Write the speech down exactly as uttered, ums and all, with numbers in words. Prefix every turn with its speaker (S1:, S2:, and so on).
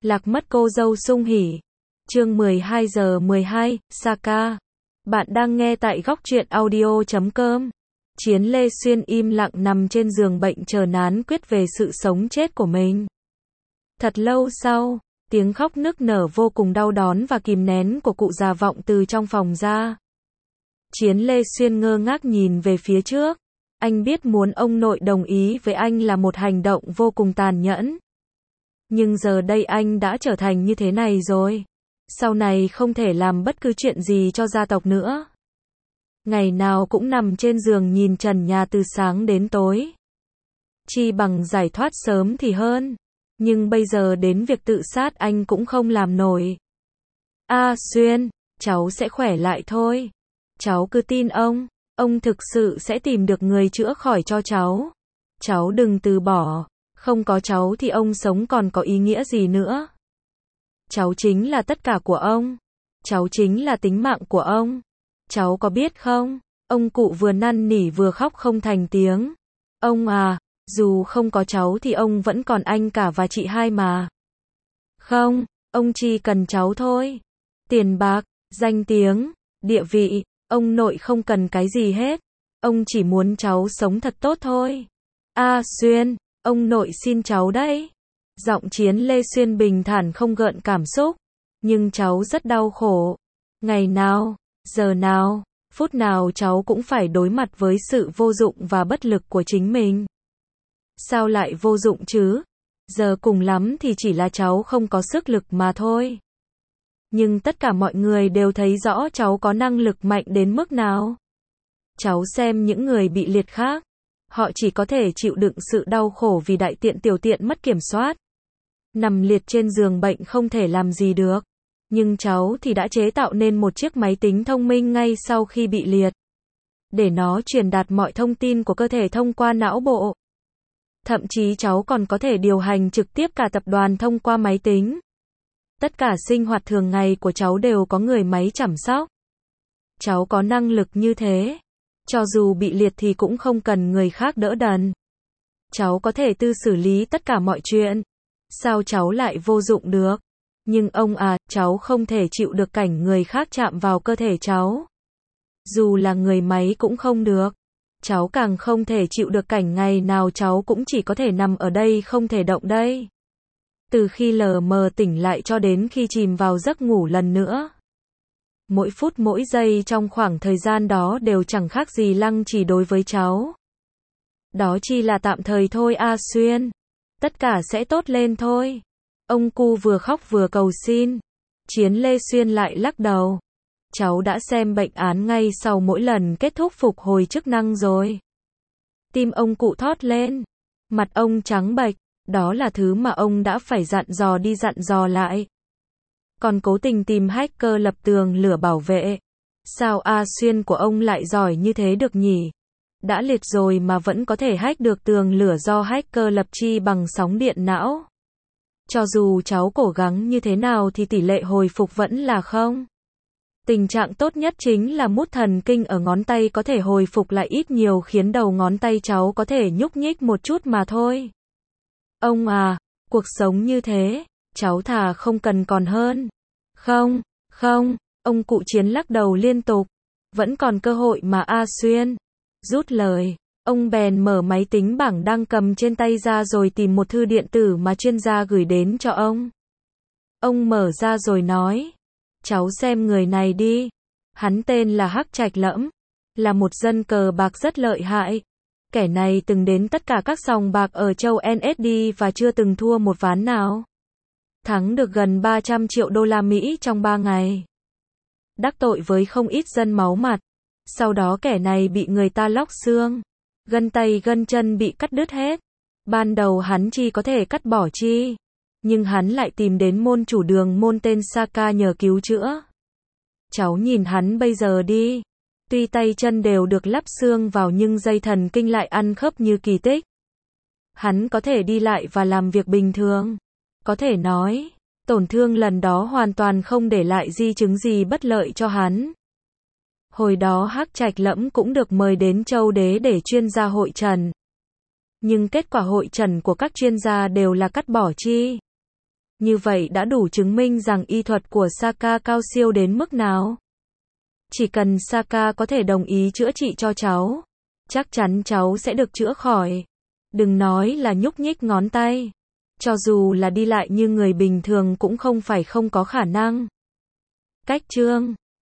S1: Lạc mất cô dâu sung hỉ. Chương mười hai giờ mười hai, Saka. Bạn đang nghe tại góc truyện audio chấm com. Chiến Lê Xuyên im lặng nằm trên giường bệnh chờ nán quyết về sự sống chết của mình. Thật lâu sau, tiếng khóc nức nở vô cùng đau đớn và kìm nén của cụ già vọng từ trong phòng ra. Chiến Lê Xuyên ngơ ngác nhìn về phía trước. Anh biết muốn ông nội đồng ý với anh là một hành động vô cùng tàn nhẫn. Nhưng giờ đây anh đã trở thành như thế này rồi. Sau này không thể làm bất cứ chuyện gì cho gia tộc nữa. Ngày nào cũng nằm trên giường nhìn trần nhà từ sáng đến tối. Chi bằng giải thoát sớm thì hơn. Nhưng bây giờ đến việc tự sát anh cũng không làm nổi. A Xuyên, cháu sẽ khỏe lại thôi. Cháu cứ tin ông. Ông thực sự sẽ tìm được người chữa khỏi cho cháu. Cháu đừng từ bỏ. Không có cháu thì ông sống còn có ý nghĩa gì nữa. Cháu chính là tất cả của ông. Cháu chính là tính mạng của ông. Cháu có biết không? Ông cụ vừa năn nỉ vừa khóc không thành tiếng. Ông à, dù không có cháu thì ông vẫn còn anh cả và chị hai mà. Không, ông chỉ cần cháu thôi. Tiền bạc, danh tiếng, địa vị, ông nội không cần cái gì hết. Ông chỉ muốn cháu sống thật tốt thôi. A Xuyên, ông nội xin cháu đấy. Giọng Chiến Lê Xuyên bình thản không gợn cảm xúc. Nhưng cháu rất đau khổ. Ngày nào, giờ nào, phút nào cháu cũng phải đối mặt với sự vô dụng và bất lực của chính mình. Sao lại vô dụng chứ? Giờ cùng lắm thì chỉ là cháu không có sức lực mà thôi. Nhưng tất cả mọi người đều thấy rõ cháu có năng lực mạnh đến mức nào. Cháu xem những người bị liệt khác. Họ chỉ có thể chịu đựng sự đau khổ vì đại tiện tiểu tiện mất kiểm soát. Nằm liệt trên giường bệnh không thể làm gì được. Nhưng cháu thì đã chế tạo nên một chiếc máy tính thông minh ngay sau khi bị liệt. Để nó truyền đạt mọi thông tin của cơ thể thông qua não bộ. Thậm chí cháu còn có thể điều hành trực tiếp cả tập đoàn thông qua máy tính. Tất cả sinh hoạt thường ngày của cháu đều có người máy chăm sóc. Cháu có năng lực như thế. Cho dù bị liệt thì cũng không cần người khác đỡ đần. Cháu có thể tự xử lý tất cả mọi chuyện. Sao cháu lại vô dụng được? Nhưng ông à, cháu không thể chịu được cảnh người khác chạm vào cơ thể cháu. Dù là người máy cũng không được. Cháu càng không thể chịu được cảnh ngày nào cháu cũng chỉ có thể nằm ở đây không thể động đây. Từ khi lờ mờ tỉnh lại cho đến khi chìm vào giấc ngủ lần nữa. Mỗi phút mỗi giây trong khoảng thời gian đó đều chẳng khác gì lăng trì đối với cháu. Đó chỉ là tạm thời thôi A Xuyên. Tất cả sẽ tốt lên thôi. Ông cu vừa khóc vừa cầu xin. Chiến Lê Xuyên lại lắc đầu. Cháu đã xem bệnh án ngay sau mỗi lần kết thúc phục hồi chức năng rồi. Tim ông cụ thót lên. Mặt ông trắng bệch. Đó là thứ mà ông đã phải dặn dò đi dặn dò lại. Còn cố tình tìm hacker lập tường lửa bảo vệ. Sao A Xuyên của ông lại giỏi như thế được nhỉ? Đã liệt rồi mà vẫn có thể hack được tường lửa do hacker lập chi bằng sóng điện não. Cho dù cháu cố gắng như thế nào thì tỷ lệ hồi phục vẫn là không. Tình trạng tốt nhất chính là mút thần kinh ở ngón tay có thể hồi phục lại ít nhiều khiến đầu ngón tay cháu có thể nhúc nhích một chút mà thôi. Ông à, cuộc sống như thế, cháu thà không cần còn hơn. Không, không, ông cụ Chiến lắc đầu liên tục. Vẫn còn cơ hội mà A Xuyên. Rút lời, ông bèn mở máy tính bảng đang cầm trên tay ra rồi tìm một thư điện tử mà chuyên gia gửi đến cho ông. Ông mở ra rồi nói, cháu xem người này đi. Hắn tên là Hắc Trạch Lẫm, là một dân cờ bạc rất lợi hại. Kẻ này từng đến tất cả các sòng bạc ở châu en ét đê và chưa từng thua một ván nào. Thắng được gần ba trăm triệu đô la Mỹ trong ba ngày. Đắc tội với không ít dân máu mặt. Sau đó kẻ này bị người ta lóc xương. Gân tay gân chân bị cắt đứt hết. Ban đầu hắn chỉ có thể cắt bỏ chi. Nhưng hắn lại tìm đến môn chủ đường môn tên Saka nhờ cứu chữa. Cháu nhìn hắn bây giờ đi. Tuy tay chân đều được lắp xương vào nhưng dây thần kinh lại ăn khớp như kỳ tích. Hắn có thể đi lại và làm việc bình thường. Có thể nói, tổn thương lần đó hoàn toàn không để lại di chứng gì bất lợi cho hắn. Hồi đó Hắc Trạch Lẫm cũng được mời đến Châu Đế để chuyên gia hội trần. Nhưng kết quả hội trần của các chuyên gia đều là cắt bỏ chi. Như vậy đã đủ chứng minh rằng y thuật của Saka cao siêu đến mức nào. Chỉ cần Saka có thể đồng ý chữa trị cho cháu, chắc chắn cháu sẽ được chữa khỏi. Đừng nói là nhúc nhích ngón tay. Cho dù là đi lại như người bình thường cũng không phải không có khả năng. Cách chương